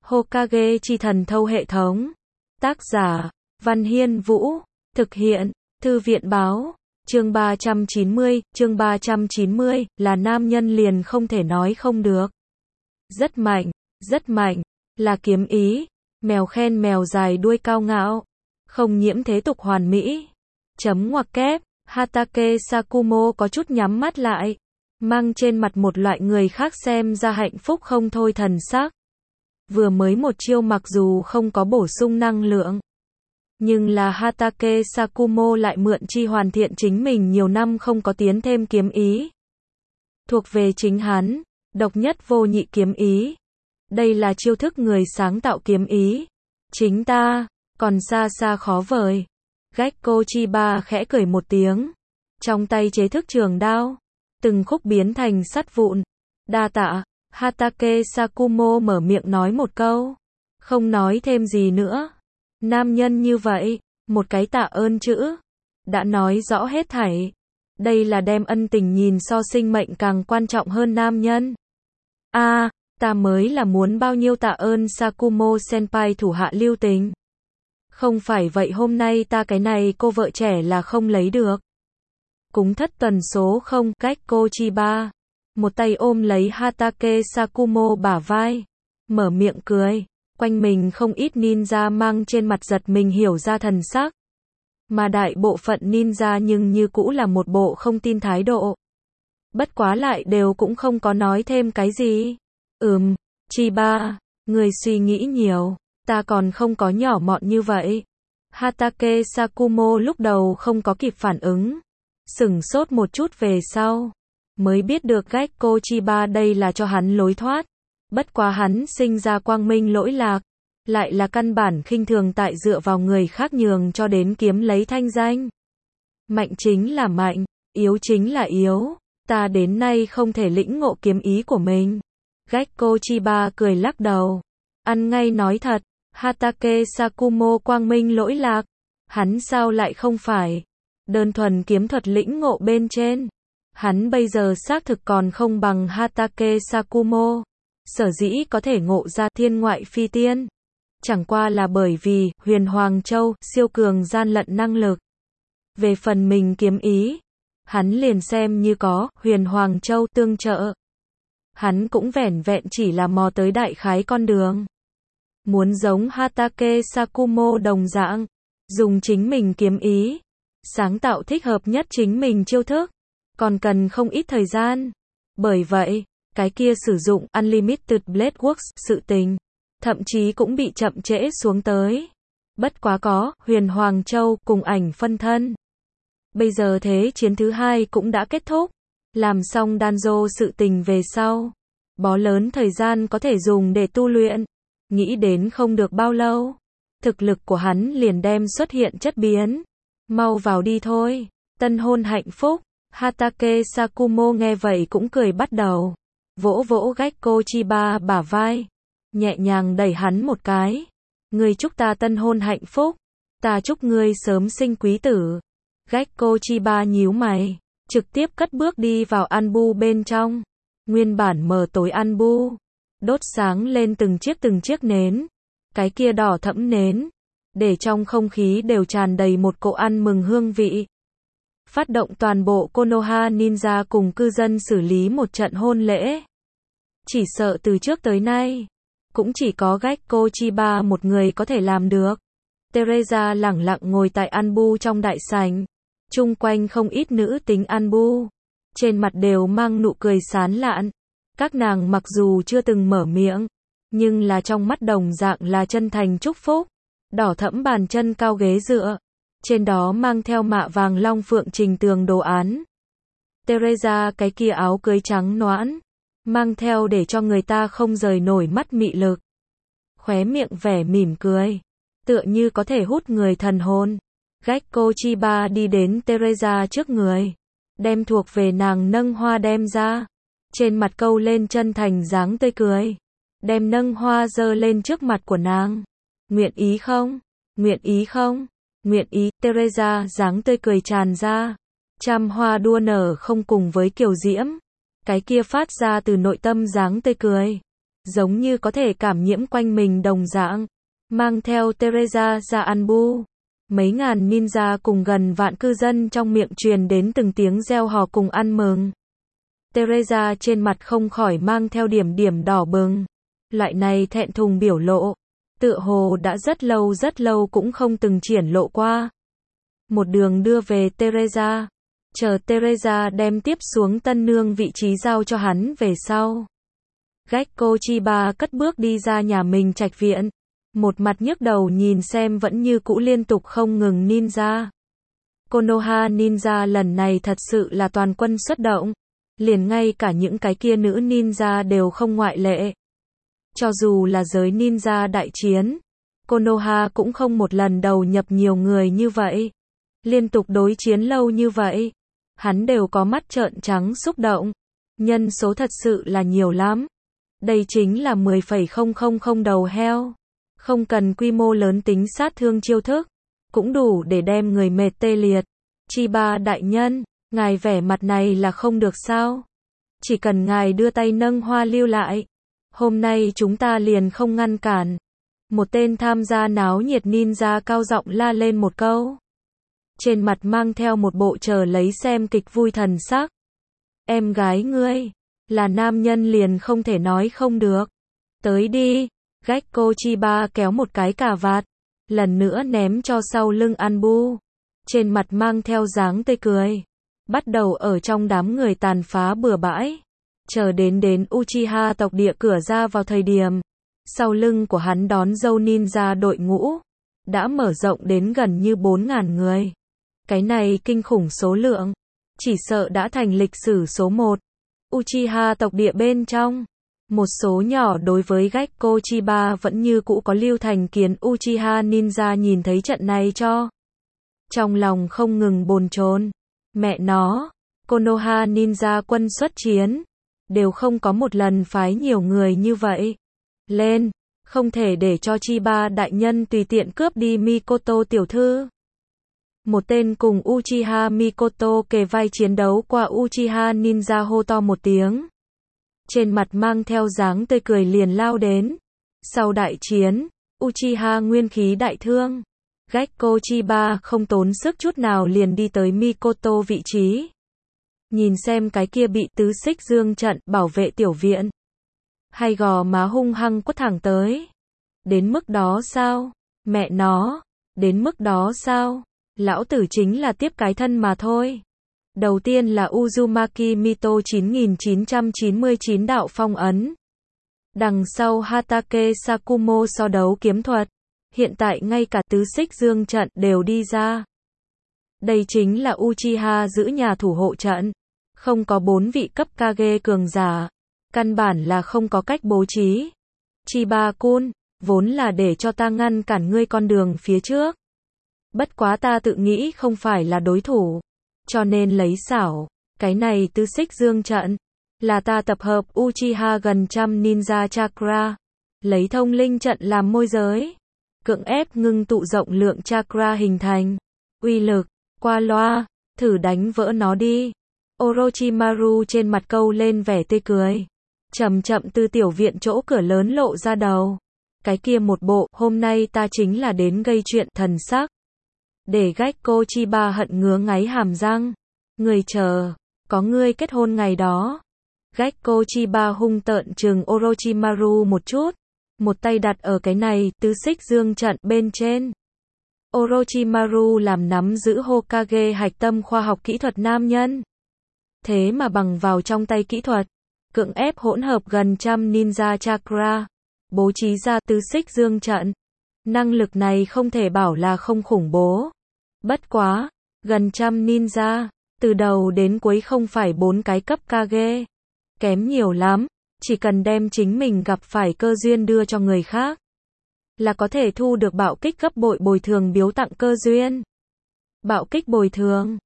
Hokage chi thần thâu hệ thống. Tác giả, Văn Hiên Vũ. Thực hiện, Thư viện Báo. Chương 390, là nam nhân liền không thể nói không được. Rất mạnh, là kiếm ý. Mèo khen mèo dài đuôi cao ngạo. Không nhiễm thế tục hoàn mỹ. Chấm ngoặc kép, Hatake Sakumo có chút nhắm mắt lại. Mang trên mặt một loại người khác xem ra hạnh phúc không thôi thần sắc. Vừa mới một chiêu mặc dù không có bổ sung năng lượng. Nhưng là Hatake Sakumo lại mượn chi hoàn thiện chính mình nhiều năm không có tiến thêm kiếm ý. Thuộc về chính hắn, độc nhất vô nhị kiếm ý. Đây là chiêu thức người sáng tạo kiếm ý. Chính ta, còn xa xa khó vời. Gekko Chiba khẽ cười một tiếng. Trong tay chế thức trường đao. Từng khúc biến thành sắt vụn. Đa tạ, Hatake Sakumo mở miệng nói một câu. Không nói thêm gì nữa. Nam nhân như vậy, một cái tạ ơn chữ. Đã nói rõ hết thảy. Đây là đem ân tình nhìn so sinh mệnh càng quan trọng hơn nam nhân. Ta mới là muốn bao nhiêu tạ ơn Sakumo senpai thủ hạ lưu tình. Không phải vậy hôm nay ta cái này cô vợ trẻ là không lấy được. Cúng thất tần số không, Gekko Chiba. Một tay ôm lấy Hatake Sakumo bả vai. Mở miệng cười. Quanh mình không ít ninja mang trên mặt giật mình hiểu ra thần sắc. Mà đại bộ phận ninja nhưng như cũ là một bộ không tin thái độ. Bất quá lại đều cũng không có nói thêm cái gì. Chiba, người suy nghĩ nhiều. Ta còn không có nhỏ mọn như vậy. Hatake Sakumo lúc đầu không có kịp phản ứng. Sửng sốt một chút về sau. Mới biết được Gekko Chiba đây là cho hắn lối thoát. Bất quá hắn sinh ra quang minh lỗi lạc. Lại là căn bản khinh thường tại dựa vào người khác nhường cho đến kiếm lấy thanh danh. Mạnh chính là mạnh, yếu chính là yếu. Ta đến nay không thể lĩnh ngộ kiếm ý của mình. Gekko Chiba cười lắc đầu. Ăn ngay nói thật. Hatake Sakumo quang minh lỗi lạc. Hắn sao lại không phải. Đơn thuần kiếm thuật lĩnh ngộ bên trên. Hắn bây giờ xác thực còn không bằng Hatake Sakumo. Sở dĩ có thể ngộ ra thiên ngoại phi tiên. Chẳng qua là bởi vì Huyền Hoàng Châu siêu cường gian lận năng lực. Về phần mình kiếm ý. Hắn liền xem như có Huyền Hoàng Châu tương trợ. Hắn cũng vẻn vẹn chỉ là mò tới đại khái con đường. Muốn giống Hatake Sakumo đồng dạng. Dùng chính mình kiếm ý. Sáng tạo thích hợp nhất chính mình chiêu thức. Còn cần không ít thời gian. Bởi vậy, cái kia sử dụng Unlimited Blade Works sự tình. Thậm chí cũng bị chậm trễ xuống tới. Bất quá có Huyền Hoàng Châu cùng ảnh phân thân. Bây giờ thế chiến thứ 2 cũng đã kết thúc. Làm xong Danzo sự tình về sau. Bó lớn thời gian có thể dùng để tu luyện. Nghĩ đến không được bao lâu. Thực lực của hắn liền đem xuất hiện chất biến. Mau vào đi thôi. Tân hôn hạnh phúc. Hatake Sakumo nghe vậy cũng cười bắt đầu. Vỗ vỗ Gekko Chiba bả vai. Nhẹ nhàng đẩy hắn một cái. Ngươi chúc ta tân hôn hạnh phúc. Ta chúc ngươi sớm sinh quý tử. Gekko Chiba nhíu mày. Trực tiếp cất bước đi vào Anbu bên trong. Nguyên bản mờ tối Anbu. Đốt sáng lên từng chiếc nến. Cái kia đỏ thẫm nến. Để trong không khí đều tràn đầy một cỗ ăn mừng hương vị. Phát động toàn bộ Konoha Ninja cùng cư dân xử lý một trận hôn lễ. Chỉ sợ từ trước tới nay. Cũng chỉ có Gekko Chiba một người có thể làm được. Teresa lẳng lặng ngồi tại Anbu trong đại sảnh. Chung quanh không ít nữ tính Anbu. Trên mặt đều mang nụ cười sán lạn. Các nàng mặc dù chưa từng mở miệng. Nhưng là trong mắt đồng dạng là chân thành chúc phúc. Đỏ thẫm bàn chân cao ghế dựa. Trên đó mang theo mạ vàng long phượng trình tường đồ án. Teresa cái kia áo cưới trắng nõn. Mang theo để cho người ta không rời nổi mắt mị lực. Khóe miệng vẻ mỉm cười. Tựa như có thể hút người thần hồn. Gekko Chiba đi đến Teresa trước người. Đem thuộc về nàng nâng hoa đem ra. Trên mặt câu lên chân thành dáng tươi cười. Đem nâng hoa giơ lên trước mặt của nàng. Nguyện ý không? Nguyện ý không? Nguyện ý. Teresa dáng tươi cười tràn ra. Trăm hoa đua nở không cùng với kiều diễm. Cái kia phát ra từ nội tâm dáng tươi cười. giống như có thể cảm nhiễm quanh mình đồng dạng. Mang theo Teresa ra Anbu, mấy ngàn ninja cùng gần vạn cư dân trong miệng truyền đến từng tiếng reo hò cùng ăn mừng. Teresa trên mặt không khỏi mang theo điểm điểm đỏ bừng. Loại này thẹn thùng biểu lộ, tựa hồ đã rất lâu cũng không từng triển lộ qua. Một đường đưa về Teresa, chờ Teresa đem tiếp xuống tân nương vị trí giao cho hắn về sau. Gekko Chiba cất bước đi ra nhà mình trạch viện, một mặt nhức đầu nhìn xem vẫn như cũ liên tục không ngừng ninja. Konoha ninja lần này thật sự là toàn quân xuất động, liền ngay cả những cái kia nữ ninja đều không ngoại lệ. Cho dù là giới ninja đại chiến, Konoha cũng không một lần đầu nhập nhiều người như vậy. Liên tục đối chiến lâu như vậy, hắn đều có mắt trợn trắng xúc động. Nhân số thật sự là nhiều lắm. Đây chính là 10,000 đầu heo. Không cần quy mô lớn tính sát thương chiêu thức, cũng đủ để đem người mệt tê liệt. Chiba đại nhân, ngài vẻ mặt này là không được sao? Chỉ cần ngài đưa tay nâng hoa lưu lại, hôm nay chúng ta liền không ngăn cản. Một tên tham gia náo nhiệt ninja cao giọng la lên một câu. Trên mặt mang theo một bộ chờ lấy xem kịch vui thần sắc. Em gái ngươi, là nam nhân liền không thể nói không được. Tới đi, Gekko Chiba kéo một cái cà vạt, lần nữa ném cho sau lưng Anbu. Trên mặt mang theo dáng tươi cười. Bắt đầu ở trong đám người tàn phá bừa bãi. Chờ đến Uchiha tộc địa cửa ra vào thời điểm, sau lưng của hắn đón dâu ninja đội ngũ, đã mở rộng đến gần như 4.000 người. Cái này kinh khủng số lượng, chỉ sợ đã thành lịch sử số 1. Uchiha tộc địa bên trong, một số nhỏ đối với Gekko Chiba vẫn như cũ có lưu thành kiến. Uchiha ninja nhìn thấy trận này cho trong lòng không ngừng bồn chồn. Mẹ nó, Konoha ninja quân xuất chiến, đều không có một lần phái nhiều người như vậy. Lên, không thể để cho Chiba đại nhân tùy tiện cướp đi Mikoto tiểu thư. Một tên cùng Uchiha Mikoto kề vai chiến đấu qua Uchiha ninja hô to một tiếng. Trên mặt mang theo dáng tươi cười liền lao đến. Sau đại chiến, Uchiha nguyên khí đại thương. Gekko Chiba không tốn sức chút nào liền đi tới Mikoto vị trí. Nhìn xem cái kia bị tứ xích dương trận bảo vệ tiểu viện. Hay gò má hung hăng quất thẳng tới. Đến mức đó sao? Mẹ nó, đến mức đó sao? Lão tử chính là tiếp cái thân mà thôi. Đầu tiên là Uzumaki Mito 9999 đạo phong ấn. Đằng sau Hatake Sakumo so đấu kiếm thuật. Hiện tại ngay cả tứ xích dương trận đều đi ra. Đây chính là Uchiha giữ nhà thủ hộ trận. Không có 4 vị cấp Kage cường giả. Căn bản là không có cách bố trí. Chiba-kun, vốn là để cho ta ngăn cản ngươi con đường phía trước. Bất quá ta tự nghĩ không phải là đối thủ. Cho nên lấy xảo. Cái này tứ xích dương trận. Là ta tập hợp Uchiha gần trăm ninja chakra. Lấy thông linh trận làm môi giới. Cưỡng ép ngưng tụ rộng lượng chakra hình thành. Uy lực, qua loa, thử đánh vỡ nó đi. Orochimaru trên mặt câu lên vẻ tươi cười. Chậm chậm từ tiểu viện chỗ cửa lớn lộ ra đầu. Cái kia một bộ, hôm nay ta chính là đến gây chuyện thần sắc. Để Gekko Chiba hận ngứa ngáy hàm răng. Người chờ, có ngươi kết hôn ngày đó. Gekko Chiba hung tợn trừng Orochimaru một chút. Một tay đặt ở cái này, tứ xích dương trận bên trên. Orochimaru làm nắm giữ Hokage hạch tâm khoa học kỹ thuật nam nhân. Thế mà bằng vào trong tay kỹ thuật, cưỡng ép hỗn hợp gần trăm ninja chakra, bố trí ra tứ xích dương trận. Năng lực này không thể bảo là không khủng bố. Bất quá, gần trăm ninja, từ đầu đến cuối không phải 4 cái cấp Kage. Kém nhiều lắm, chỉ cần đem chính mình gặp phải cơ duyên đưa cho người khác, là có thể thu được bạo kích gấp bội bồi thường biếu tặng cơ duyên. Bạo kích bồi thường,